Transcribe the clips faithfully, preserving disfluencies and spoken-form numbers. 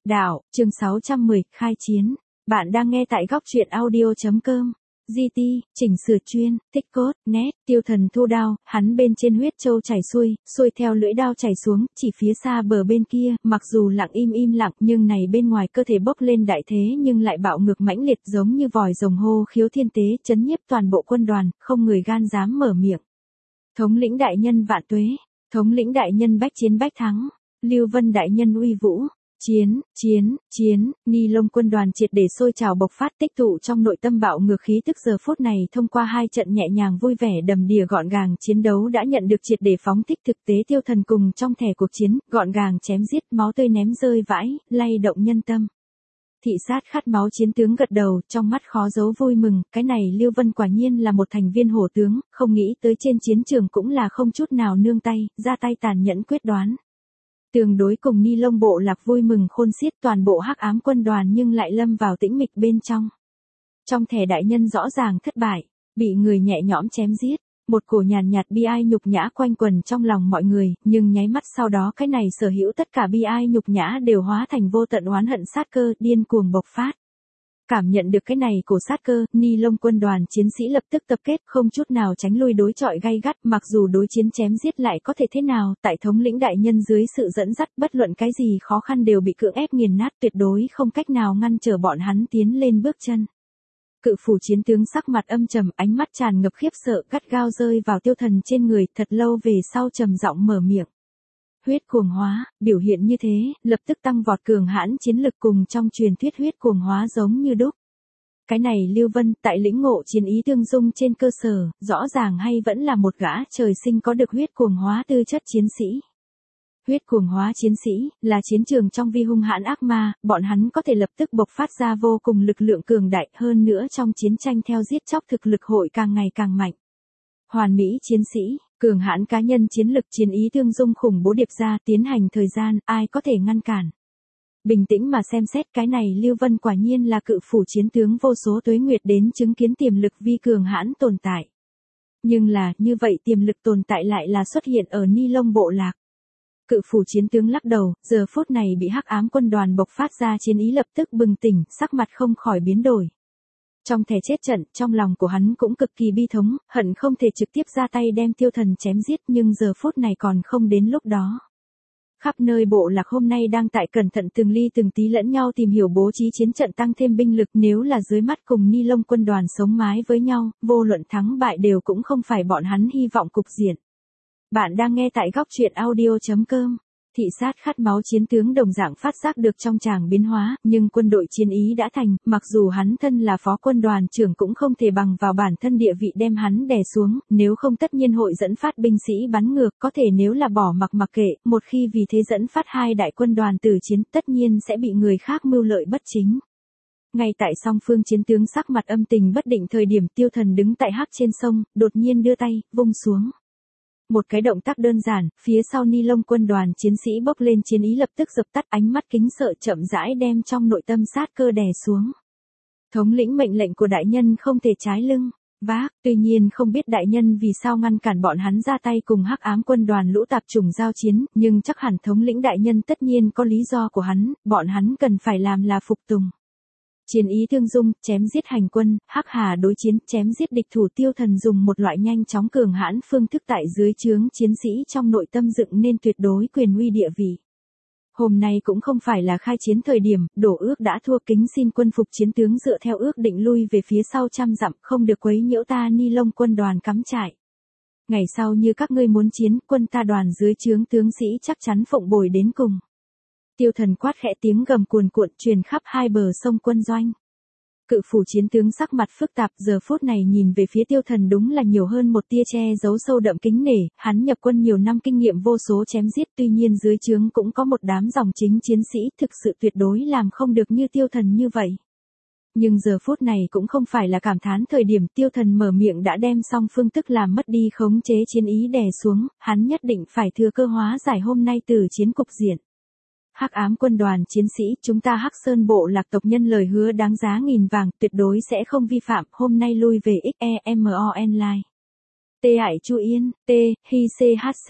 Đạo, chương sáu trăm mười, khai chiến. Bạn đang nghe tại góc truyện audio chấm com. giê tê, chỉnh sửa chuyên, tích cốt, net, Tiêu Thần thu đao, hắn bên trên huyết châu chảy xuôi, xuôi theo lưỡi đao chảy xuống, chỉ phía xa bờ bên kia, mặc dù lặng im im lặng, nhưng này bên ngoài cơ thể bốc lên đại thế nhưng lại bạo ngược mãnh liệt giống như vòi rồng hô khiếu thiên tế, chấn nhiếp toàn bộ quân đoàn, không người gan dám mở miệng. Thống lĩnh đại nhân vạn tuế, thống lĩnh đại nhân bách chiến bách thắng, Lưu Vân đại nhân uy vũ. Chiến, chiến, chiến, Ni Lông quân đoàn triệt để sôi trào bộc phát tích tụ trong nội tâm bạo ngược khí tức giờ phút này thông qua hai trận nhẹ nhàng vui vẻ đầm đìa gọn gàng chiến đấu đã nhận được triệt để phóng thích thực tế Tiêu Thần cùng trong thẻ cuộc chiến, gọn gàng chém giết máu tươi ném rơi vãi, lay động nhân tâm. Thị sát khát máu chiến tướng gật đầu, trong mắt khó giấu vui mừng, cái này Lưu Vân quả nhiên là một thành viên hổ tướng, không nghĩ tới trên chiến trường cũng là không chút nào nương tay, ra tay tàn nhẫn quyết đoán. Tương đối cùng Ni Lông bộ lạc vui mừng khôn xiết toàn bộ hắc ám quân đoàn nhưng lại lâm vào tĩnh mịch bên trong. Trong thẻ đại nhân rõ ràng thất bại, bị người nhẹ nhõm chém giết, một cổ nhàn nhạt bi ai nhục nhã quanh quần trong lòng mọi người, nhưng nháy mắt sau đó cái này sở hữu tất cả bi ai nhục nhã đều hóa thành vô tận oán hận sát cơ điên cuồng bộc phát. Cảm nhận được cái này cổ sát cơ, Ni Lông quân đoàn chiến sĩ lập tức tập kết, không chút nào tránh lui đối chọi gay gắt, mặc dù đối chiến chém giết lại có thể thế nào, tại thống lĩnh đại nhân dưới sự dẫn dắt bất luận cái gì khó khăn đều bị cưỡng ép nghiền nát, tuyệt đối không cách nào ngăn trở bọn hắn tiến lên bước chân. Cự phủ chiến tướng sắc mặt âm trầm, ánh mắt tràn ngập khiếp sợ, gắt gao rơi vào Tiêu Thần trên người, thật lâu về sau trầm giọng mở miệng. Huyết cuồng hóa, biểu hiện như thế, lập tức tăng vọt cường hãn chiến lực cùng trong truyền thuyết huyết cuồng hóa giống như đúc. Cái này Lưu Vân, tại lĩnh ngộ chiến ý tương dung trên cơ sở, rõ ràng hay vẫn là một gã trời sinh có được huyết cuồng hóa tư chất chiến sĩ. Huyết cuồng hóa chiến sĩ, là chiến trường trong vi hung hãn ác ma, bọn hắn có thể lập tức bộc phát ra vô cùng lực lượng cường đại, hơn nữa trong chiến tranh theo giết chóc thực lực hội càng ngày càng mạnh. Hoàn mỹ chiến sĩ, cường hãn cá nhân chiến lực chiến ý tương dung khủng bố điệp ra tiến hành thời gian, ai có thể ngăn cản. Bình tĩnh mà xem xét cái này Lưu Vân quả nhiên là cự phủ chiến tướng vô số tuế nguyệt đến chứng kiến tiềm lực vi cường hãn tồn tại. Nhưng là, như vậy tiềm lực tồn tại lại là xuất hiện ở Ni Lông bộ lạc. Cự phủ chiến tướng lắc đầu, giờ phút này bị hắc ám quân đoàn bộc phát ra chiến ý lập tức bừng tỉnh, sắc mặt không khỏi biến đổi. Trong thẻ chết trận, trong lòng của hắn cũng cực kỳ bi thống, hận không thể trực tiếp ra tay đem Tiêu Thần chém giết nhưng giờ phút này còn không đến lúc đó. Khắp nơi bộ lạc hôm nay đang tại cẩn thận từng ly từng tí lẫn nhau tìm hiểu bố trí chiến trận tăng thêm binh lực, nếu là dưới mắt cùng Ni Lông quân đoàn sống mái với nhau, vô luận thắng bại đều cũng không phải bọn hắn hy vọng cục diện. Bạn đang nghe tại góc truyện audio chấm com. Thị sát khát máu chiến tướng đồng dạng phát giác được trong tràng biến hóa, nhưng quân đội chiến ý đã thành, mặc dù hắn thân là phó quân đoàn trưởng cũng không thể bằng vào bản thân địa vị đem hắn đè xuống, nếu không tất nhiên hội dẫn phát binh sĩ bắn ngược, có thể nếu là bỏ mặc mặc kệ, một khi vì thế dẫn phát hai đại quân đoàn tử chiến tất nhiên sẽ bị người khác mưu lợi bất chính. Ngay tại song phương chiến tướng sắc mặt âm tình bất định thời điểm Tiêu Thần đứng tại hắc trên sông, đột nhiên đưa tay, vung xuống. Một cái động tác đơn giản, phía sau Ni Lông quân đoàn chiến sĩ bốc lên chiến ý lập tức dập tắt, ánh mắt kính sợ chậm rãi đem trong nội tâm sát cơ đè xuống. Thống lĩnh mệnh lệnh của đại nhân không thể trái lưng, vác, tuy nhiên không biết đại nhân vì sao ngăn cản bọn hắn ra tay cùng hắc ám quân đoàn lũ tạp chủng giao chiến, nhưng chắc hẳn thống lĩnh đại nhân tất nhiên có lý do của hắn, bọn hắn cần phải làm là phục tùng. Chiến ý thương dung, chém giết hành quân, hắc hà đối chiến, chém giết địch thủ Tiêu Thần dùng một loại nhanh chóng cường hãn phương thức tại dưới trướng chiến sĩ trong nội tâm dựng nên tuyệt đối quyền uy địa vị. Hôm nay cũng không phải là khai chiến thời điểm, đổ ước đã thua kính xin quân phục chiến tướng dựa theo ước định lui về phía sau trăm dặm, không được quấy nhiễu ta Ni Lông quân đoàn cắm trại. Ngày sau như các ngươi muốn chiến, quân ta đoàn dưới trướng tướng sĩ chắc chắn phụng bồi đến cùng. Tiêu Thần quát khẽ tiếng gầm cuồn cuộn truyền khắp hai bờ sông quân doanh. Cự phủ chiến tướng sắc mặt phức tạp giờ phút này nhìn về phía Tiêu Thần đúng là nhiều hơn một tia che giấu sâu đậm kính nể, hắn nhập quân nhiều năm kinh nghiệm vô số chém giết tuy nhiên dưới trướng cũng có một đám dòng chính chiến sĩ thực sự tuyệt đối làm không được như Tiêu Thần như vậy. Nhưng giờ phút này cũng không phải là cảm thán thời điểm Tiêu Thần mở miệng đã đem xong phương thức làm mất đi khống chế chiến ý đè xuống, hắn nhất định phải thừa cơ hóa giải hôm nay từ chiến cục diện. Hắc ám quân đoàn chiến sĩ, chúng ta Hắc Sơn bộ lạc tộc nhân lời hứa đáng giá nghìn vàng, tuyệt đối sẽ không vi phạm, hôm nay lui về ích e em o online. T Ải Chu Yên, T, Hi C H C.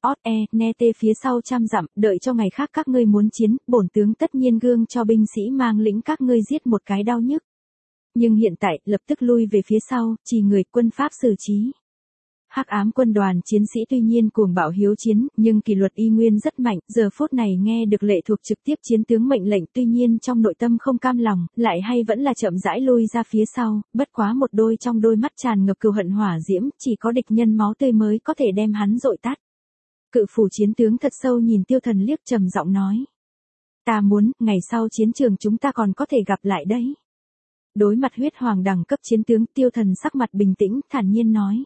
ót e, ne tê phía sau trăm dặm, đợi cho ngày khác các ngươi muốn chiến, bổn tướng tất nhiên gương cho binh sĩ mang lĩnh các ngươi giết một cái đau nhức. Nhưng hiện tại, lập tức lui về phía sau, chỉ người quân pháp xử trí. Hắc ám quân đoàn chiến sĩ tuy nhiên cuồng bạo hiếu chiến, nhưng kỷ luật y nguyên rất mạnh, giờ phút này nghe được lệ thuộc trực tiếp chiến tướng mệnh lệnh tuy nhiên trong nội tâm không cam lòng, lại hay vẫn là chậm rãi lui ra phía sau, bất quá một đôi trong đôi mắt tràn ngập cừu hận hỏa diễm, chỉ có địch nhân máu tươi mới có thể đem hắn dội tắt. Cự phủ chiến tướng thật sâu nhìn Tiêu Thần liếc trầm giọng nói. Ta muốn, ngày sau chiến trường chúng ta còn có thể gặp lại đấy. Đối mặt huyết hoàng đẳng cấp chiến tướng, Tiêu Thần sắc mặt bình tĩnh, thản nhiên nói.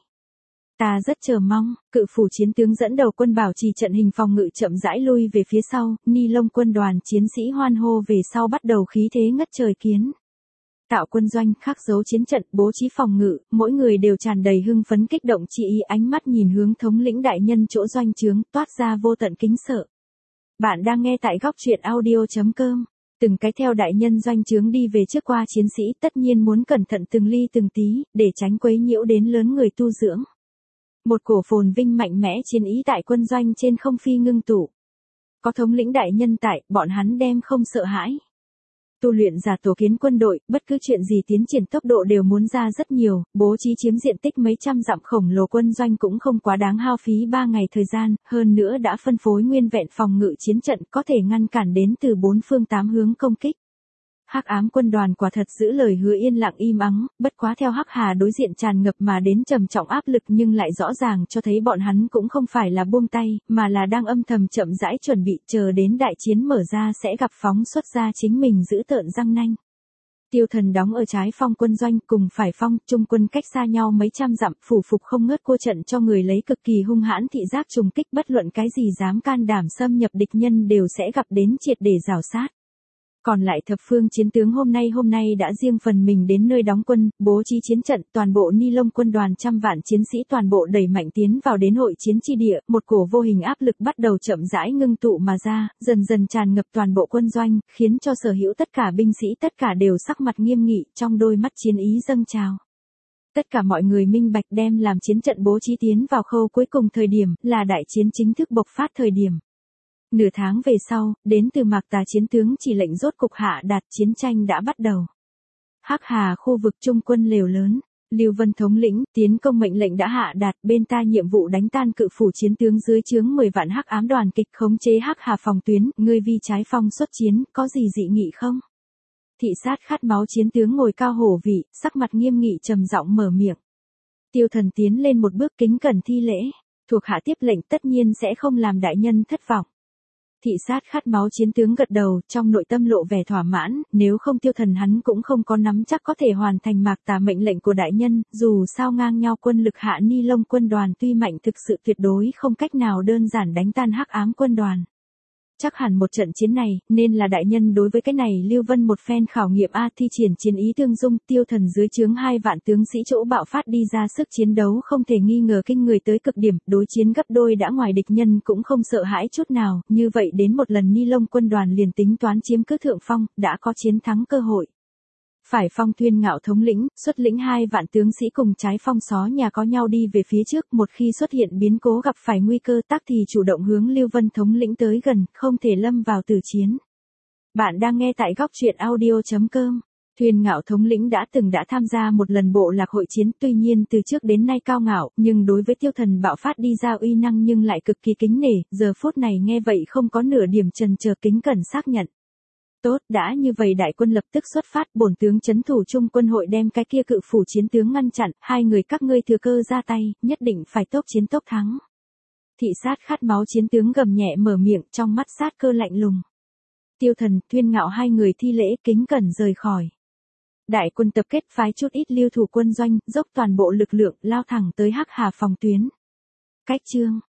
Ta rất chờ mong, cự phủ chiến tướng dẫn đầu quân bảo trì trận hình phòng ngự chậm rãi lui về phía sau, ni lông quân đoàn chiến sĩ hoan hô về sau bắt đầu khí thế ngất trời kiến. Tạo quân doanh, khắc dấu chiến trận, bố trí phòng ngự, mỗi người đều tràn đầy hưng phấn kích động chỉ ý ánh mắt nhìn hướng thống lĩnh đại nhân chỗ doanh trướng, toát ra vô tận kính sợ. Bạn đang nghe tại góc truyện audio chấm com. Từng cái theo đại nhân doanh trướng đi về trước qua chiến sĩ tất nhiên muốn cẩn thận từng ly từng tí, để tránh quấy nhiễu đến lớn người tu dưỡng. Một cổ phồn vinh mạnh mẽ chiến ý tại quân doanh trên không phi ngưng tụ. Có thống lĩnh đại nhân tại, bọn hắn đem không sợ hãi. Tu luyện giả tổ kiến quân đội, bất cứ chuyện gì tiến triển tốc độ đều muốn ra rất nhiều, bố trí chiếm diện tích mấy trăm dặm khổng lồ quân doanh cũng không quá đáng hao phí ba ngày thời gian, hơn nữa đã phân phối nguyên vẹn phòng ngự chiến trận có thể ngăn cản đến từ bốn phương tám hướng công kích. Hắc ám quân đoàn quả thật giữ lời hứa yên lặng im ắng, bất quá theo Hắc Hà đối diện tràn ngập mà đến trầm trọng áp lực nhưng lại rõ ràng cho thấy bọn hắn cũng không phải là buông tay, mà là đang âm thầm chậm rãi chuẩn bị chờ đến đại chiến mở ra sẽ gặp phóng xuất ra chính mình giữ tợn răng nanh. Tiêu Thần đóng ở trái phong quân doanh cùng phải phong, trung quân cách xa nhau mấy trăm dặm, phủ phục không ngớt cua trận cho người lấy cực kỳ hung hãn thị giác trùng kích bất luận cái gì dám can đảm xâm nhập địch nhân đều sẽ gặp đến triệt để rào sát. Còn lại thập phương chiến tướng hôm nay hôm nay đã riêng phần mình đến nơi đóng quân, bố trí chiến trận, toàn bộ ni lông quân đoàn trăm vạn chiến sĩ toàn bộ đẩy mạnh tiến vào đến hội chiến chi địa, một cổ vô hình áp lực bắt đầu chậm rãi ngưng tụ mà ra, dần dần tràn ngập toàn bộ quân doanh, khiến cho sở hữu tất cả binh sĩ tất cả đều sắc mặt nghiêm nghị, trong đôi mắt chiến ý dâng trào. Tất cả mọi người minh bạch đem làm chiến trận bố trí tiến vào khâu cuối cùng thời điểm, là đại chiến chính thức bộc phát thời điểm. Nửa tháng về sau, đến từ Mạc Tà chiến tướng chỉ lệnh rốt cục hạ đạt chiến tranh đã bắt đầu. Hắc Hà khu vực trung quân lều lớn, Lưu Vân thống lĩnh, tiến công mệnh lệnh đã hạ đạt, bên ta nhiệm vụ đánh tan cự phủ chiến tướng dưới trướng mười vạn hắc ám đoàn kịch khống chế Hắc Hà phòng tuyến, ngươi vi trái phong xuất chiến, có gì dị nghị không? Thị sát khát máu chiến tướng ngồi cao hổ vị, sắc mặt nghiêm nghị trầm giọng mở miệng. Tiêu Thần tiến lên một bước kính cẩn thi lễ, thuộc hạ tiếp lệnh tất nhiên sẽ không làm đại nhân thất vọng. Thị sát khát máu chiến tướng gật đầu, trong nội tâm lộ vẻ thỏa mãn, nếu không Tiêu Thần hắn cũng không có nắm chắc có thể hoàn thành Mạc Tà mệnh lệnh của đại nhân, dù sao ngang nhau quân lực hạ ni lông quân đoàn tuy mạnh thực sự tuyệt đối không cách nào đơn giản đánh tan hắc ám quân đoàn. Chắc hẳn một trận chiến này, nên là đại nhân đối với cái này Lưu Vân một phen khảo nghiệm a thi triển chiến ý tương dung, Tiêu Thần dưới trướng hai vạn tướng sĩ chỗ bạo phát đi ra sức chiến đấu không thể nghi ngờ kinh người tới cực điểm, đối chiến gấp đôi đã ngoài địch nhân cũng không sợ hãi chút nào, như vậy đến một lần ni lông quân đoàn liền tính toán chiếm cứ thượng phong, đã có chiến thắng cơ hội. Phải phong Tuyên Ngạo thống lĩnh, xuất lĩnh hai vạn tướng sĩ cùng trái phong xó nhà có nhau đi về phía trước, một khi xuất hiện biến cố gặp phải nguy cơ tác thì chủ động hướng Lưu Vân thống lĩnh tới gần, không thể lâm vào tử chiến. Bạn đang nghe tại góc truyện audio chấm com. Tuyên Ngạo thống lĩnh đã từng đã tham gia một lần bộ lạc hội chiến, tuy nhiên từ trước đến nay cao ngạo, nhưng đối với Tiêu Thần bạo phát đi ra uy năng nhưng lại cực kỳ kính nể, giờ phút này nghe vậy không có nửa điểm chần chờ kính cẩn xác nhận. Tốt, đã như vậy đại quân lập tức xuất phát, bổn tướng trấn thủ trung quân hội đem cái kia cự phủ chiến tướng ngăn chặn, hai người các ngươi thừa cơ ra tay, nhất định phải tốc chiến tốc thắng. Thị sát khát máu chiến tướng gầm nhẹ mở miệng, trong mắt sát cơ lạnh lùng. Tiêu Thần, Tuyên Ngạo hai người thi lễ kính cẩn rời khỏi. Đại quân tập kết phái chút ít lưu thủ quân doanh, dốc toàn bộ lực lượng lao thẳng tới Hắc Hà phòng tuyến. Cách chương